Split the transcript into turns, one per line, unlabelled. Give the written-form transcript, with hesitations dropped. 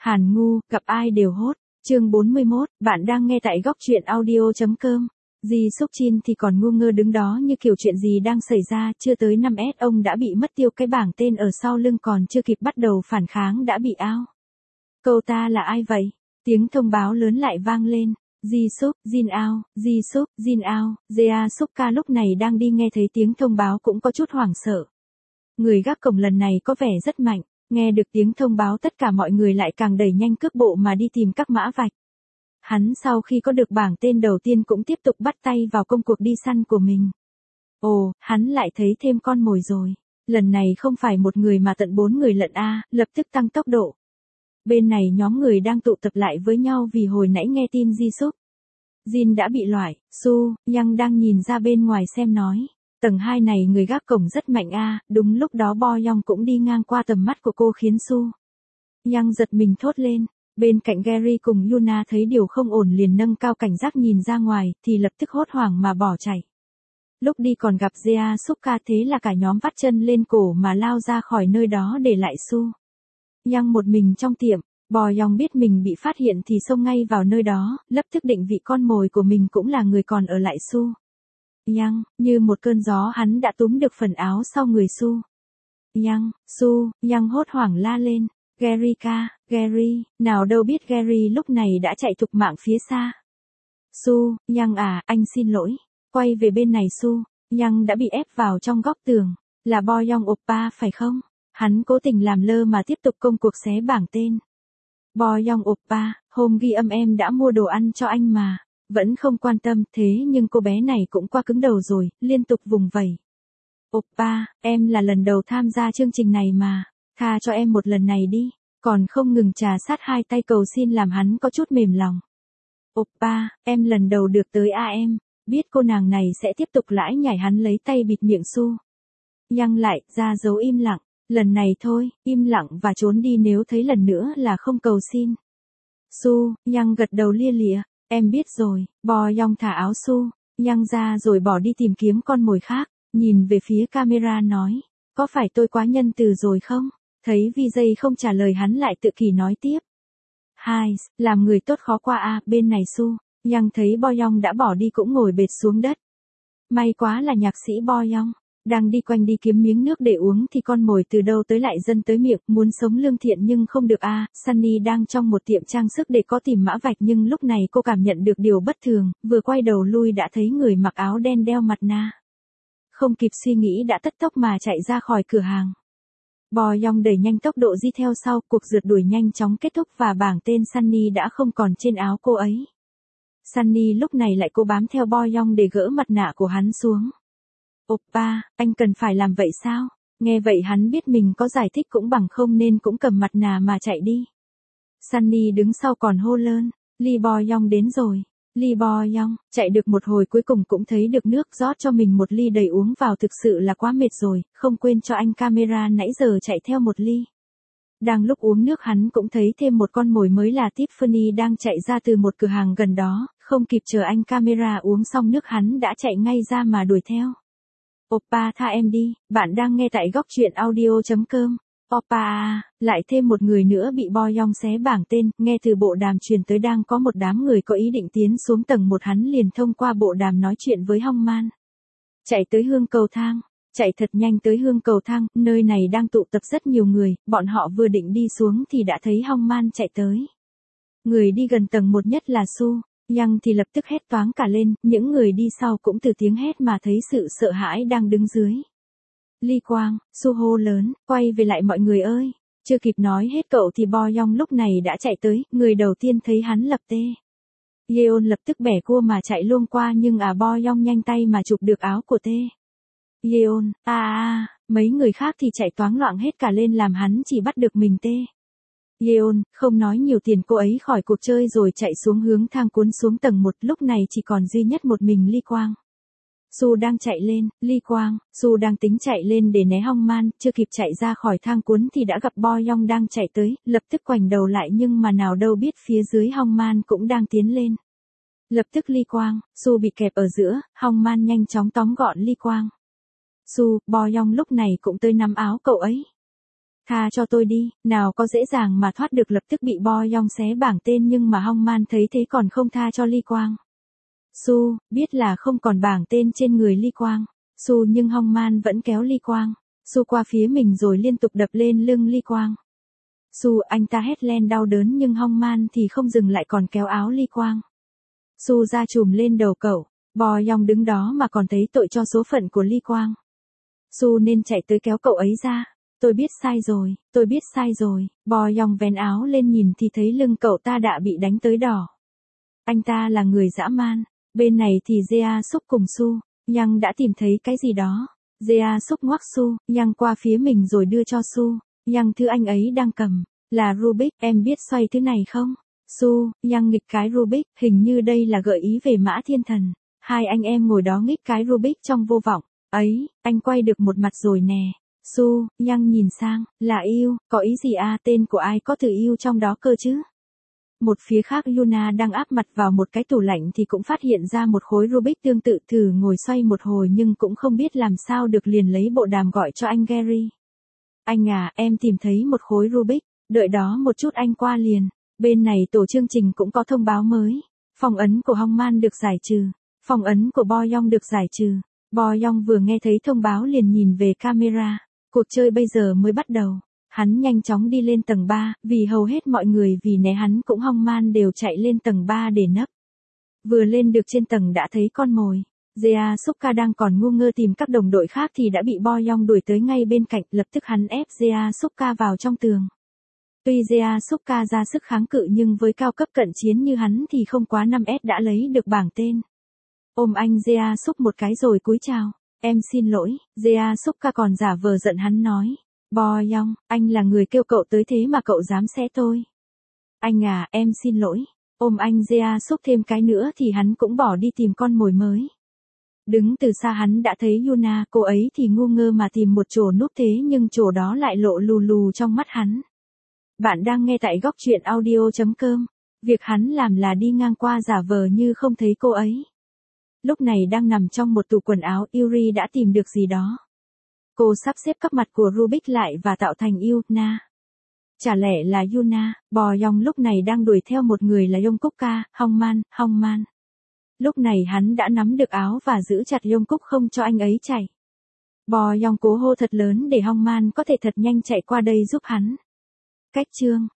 Hàn Ngu, gặp ai đều hốt. Chương 41, bạn đang nghe tại góc truyện audio.com. Ji Suk Chin thì còn ngu ngơ đứng đó như kiểu chuyện gì đang xảy ra, chưa tới 5S ông đã bị mất tiêu cái bảng tên ở sau lưng, còn chưa kịp bắt đầu phản kháng đã bị out. Câu ta là ai vậy? Tiếng thông báo lớn lại vang lên. Ji Suk, Jin out, Ji Suk, Jin out. Jea Sukka lúc này đang đi nghe thấy tiếng thông báo cũng có chút hoảng sợ. Người gác cổng lần này có vẻ rất mạnh. Nghe được tiếng thông báo tất cả mọi người lại càng đẩy nhanh cước bộ mà đi tìm các mã vạch. Hắn sau khi có được bảng tên đầu tiên cũng tiếp tục bắt tay vào công cuộc đi săn của mình. Ồ, hắn lại thấy thêm con mồi rồi. Lần này không phải một người mà tận 4 người lận a, lập tức tăng tốc độ. Bên này nhóm người đang tụ tập lại với nhau vì hồi nãy nghe tin Ji Suk Jin đã bị loại, Su Yang đang nhìn ra bên ngoài xem nói. Tầng 2 này người gác cổng rất mạnh a. Đúng lúc đó Bo Young cũng đi ngang qua tầm mắt của cô khiến Su Yang giật mình thốt lên. Bên cạnh Gary cùng Yuna thấy điều không ổn liền nâng cao cảnh giác nhìn ra ngoài, thì lập tức hốt hoảng mà bỏ chạy. Lúc đi còn gặp Jea Sukka, thế là cả nhóm vắt chân lên cổ mà lao ra khỏi nơi đó để lại Su Yang một mình trong tiệm. Bo Young biết mình bị phát hiện thì xông ngay vào nơi đó, lập tức định vị con mồi của mình cũng là người còn ở lại Su Yang. Như một cơn gió hắn đã túm được phần áo sau người Su Yang hốt hoảng la lên. Gary ca, Gary, nào đâu biết Gary lúc này đã chạy thục mạng phía xa. Su Yang à, anh xin lỗi. Quay về bên này Su Yang đã bị ép vào trong góc tường. Là Bo Young oppa phải không? Hắn cố tình làm lơ mà tiếp tục công cuộc xé bảng tên. Bo Young oppa, hôm ghi âm em đã mua đồ ăn cho anh mà. Vẫn không quan tâm, thế nhưng cô bé này cũng quá cứng đầu rồi, liên tục vùng vẩy. Oppa, em là lần đầu tham gia chương trình này mà. Tha cho em một lần này đi. Còn không ngừng trà sát hai tay cầu xin làm hắn có chút mềm lòng. Oppa, em lần đầu được tới em. Biết cô nàng này sẽ tiếp tục lãi nhảy, hắn lấy tay bịt miệng Su Yang lại, ra dấu im lặng. Lần này thôi, im lặng và trốn đi nếu thấy lần nữa là không cầu xin. Su Yang gật đầu lia lịa. Em biết rồi. Bo Young thả áo Su Yang ra rồi bỏ đi tìm kiếm con mồi khác. Nhìn về phía camera nói. Có phải tôi quá nhân từ rồi không? Thấy VJ không trả lời hắn lại tự kỷ nói tiếp. Hai, làm người tốt khó qua a. Bên này Su Yang thấy Bo Young đã bỏ đi cũng ngồi bệt xuống đất. May quá là nhạc sĩ Bo Young đang đi quanh đi kiếm miếng nước để uống thì con mồi từ đâu tới lại dâng tới miệng, muốn sống lương thiện nhưng không được a. Sunny đang trong một tiệm trang sức để có tìm mã vạch nhưng lúc này cô cảm nhận được điều bất thường, vừa quay đầu lui đã thấy người mặc áo đen đeo mặt nạ. Không kịp suy nghĩ đã tất tốc mà chạy ra khỏi cửa hàng. Bo Young đẩy nhanh tốc độ di theo sau, cuộc rượt đuổi nhanh chóng kết thúc và bảng tên Sunny đã không còn trên áo cô ấy. Sunny lúc này lại cố bám theo Bo Young để gỡ mặt nạ của hắn xuống. Oppa, anh cần phải làm vậy sao? Nghe vậy hắn biết mình có giải thích cũng bằng không nên cũng cầm mặt nạ mà chạy đi. Sunny đứng sau còn hô lớn, Lee Bo Young đến rồi. Lee Bo Young, chạy được một hồi cuối cùng cũng thấy được nước, rót cho mình một ly đầy uống vào, thực sự là quá mệt rồi, không quên cho anh camera nãy giờ chạy theo một ly. Đang lúc uống nước hắn cũng thấy thêm một con mồi mới là Tiffany đang chạy ra từ một cửa hàng gần đó, không kịp chờ anh camera uống xong nước hắn đã chạy ngay ra mà đuổi theo. Oppa tha em đi, bạn đang nghe tại góc truyện audio.com. Oppa, lại thêm một người nữa bị Bo Young xé bảng tên, nghe từ bộ đàm truyền tới đang có một đám người có ý định tiến xuống tầng 1, hắn liền thông qua bộ đàm nói chuyện với Hong Man. Chạy tới hương cầu thang, chạy thật nhanh tới hương cầu thang, nơi này đang tụ tập rất nhiều người, bọn họ vừa định đi xuống thì đã thấy Hong Man chạy tới. Người đi gần tầng 1 nhất là Su Yang thì lập tức hét toáng cả lên, những người đi sau cũng từ tiếng hét mà thấy sự sợ hãi đang đứng dưới. Ly Quang, Su hô lớn, quay về lại mọi người ơi. Chưa kịp nói hết cậu thì Bo Young lúc này đã chạy tới, người đầu tiên thấy hắn lập tê. Yeon lập tức bẻ cua mà chạy luôn qua nhưng Bo Young nhanh tay mà chụp được áo của tê. Yeon, mấy người khác thì chạy toáng loạn hết cả lên làm hắn chỉ bắt được mình tê. Yeon, không nói nhiều, tiền cô ấy khỏi cuộc chơi rồi chạy xuống hướng thang cuốn xuống tầng 1, lúc này chỉ còn duy nhất một mình Ly Quang. Su đang chạy lên, Ly Quang, Su đang tính chạy lên để né Hong Man, chưa kịp chạy ra khỏi thang cuốn thì đã gặp Bo Young đang chạy tới, lập tức ngoảnh đầu lại nhưng mà nào đâu biết phía dưới Hong Man cũng đang tiến lên. Lập tức Ly Quang, Su bị kẹp ở giữa, Hong Man nhanh chóng tóm gọn Ly Quang. Bo Young lúc này cũng tới nắm áo cậu ấy. Tha cho tôi đi, nào có dễ dàng mà thoát được, lập tức bị Bo Yong xé bảng tên, nhưng mà Hong Man thấy thế còn không tha cho Ly Quang. Su, biết là không còn bảng tên trên người Ly Quang. Su nhưng Hong Man vẫn kéo Ly Quang. Su qua phía mình rồi liên tục đập lên lưng Ly Quang. Su, anh ta hét lên đau đớn nhưng Hong Man thì không dừng lại còn kéo áo Ly Quang. Su ra chùm lên đầu cậu. Bo Yong đứng đó mà còn thấy tội cho số phận của Ly Quang. Su nên chạy tới kéo cậu ấy ra. Tôi biết sai rồi. Bo Yong vén áo lên nhìn thì thấy lưng cậu ta đã bị đánh tới đỏ. Anh ta là người dã man. Bên này thì Jea Suk cùng Su Yang đã tìm thấy cái gì đó. Jea Suk ngoắc Su Yang qua phía mình rồi đưa cho Su Yang thứ anh ấy đang cầm. Là Rubik, em biết xoay thứ này không? Su Yang nghịch cái Rubik, hình như đây là gợi ý về Mã Thiên Thần. Hai anh em ngồi đó nghịch cái Rubik trong vô vọng. Ấy, anh quay được một mặt rồi nè. Su Yang nhìn sang, là yêu, có ý gì à, tên của ai có từ yêu trong đó cơ chứ? Một phía khác Yuna đang áp mặt vào một cái tủ lạnh thì cũng phát hiện ra một khối Rubik tương tự, thử ngồi xoay một hồi nhưng cũng không biết làm sao được, liền lấy bộ đàm gọi cho anh Gary. Anh à, em tìm thấy một khối Rubik, đợi đó một chút anh qua liền. Bên này tổ chương trình cũng có thông báo mới. Phong ấn của Hong Man được giải trừ. Phong ấn của Bo Yong được giải trừ. Bo Yong vừa nghe thấy thông báo liền nhìn về camera. Cuộc chơi bây giờ mới bắt đầu. Hắn nhanh chóng đi lên tầng 3, vì hầu hết mọi người vì né hắn cũng Hong Man đều chạy lên tầng 3 để nấp. Vừa lên được trên tầng đã thấy con mồi. Jea Sukka đang còn ngu ngơ tìm các đồng đội khác thì đã bị Bo Yong đuổi tới ngay bên cạnh, lập tức hắn ép Jea Sukka vào trong tường. Tuy Jea Sukka ra sức kháng cự nhưng với cao cấp cận chiến như hắn thì không quá 5S đã lấy được bảng tên. Ôm anh Jea Suk một cái rồi cúi chào. Em xin lỗi, Jea Sukka còn giả vờ giận hắn nói. Bo Yong, anh là người kêu cậu tới thế mà cậu dám xé tôi. Anh à, em xin lỗi. Ôm anh Jea Suk thêm cái nữa thì hắn cũng bỏ đi tìm con mồi mới. Đứng từ xa hắn đã thấy Yuna, cô ấy thì ngu ngơ mà tìm một chỗ núp thế nhưng chỗ đó lại lộ lù lù trong mắt hắn. Bạn đang nghe tại góc truyện audio.com. Việc hắn làm là đi ngang qua giả vờ như không thấy cô ấy. Lúc này đang nằm trong một tủ quần áo, Yuri đã tìm được gì đó. Cô sắp xếp các mặt của Rubik lại và tạo thành Yuna. Chả lẽ là Yuna? Bo Yong lúc này đang đuổi theo một người là Yongkuk-ka, Hong Man. Lúc này hắn đã nắm được áo và giữ chặt Yongkuk không cho anh ấy chạy. Bo Yong cố hô thật lớn để Hong Man có thể thật nhanh chạy qua đây giúp hắn. Cách chương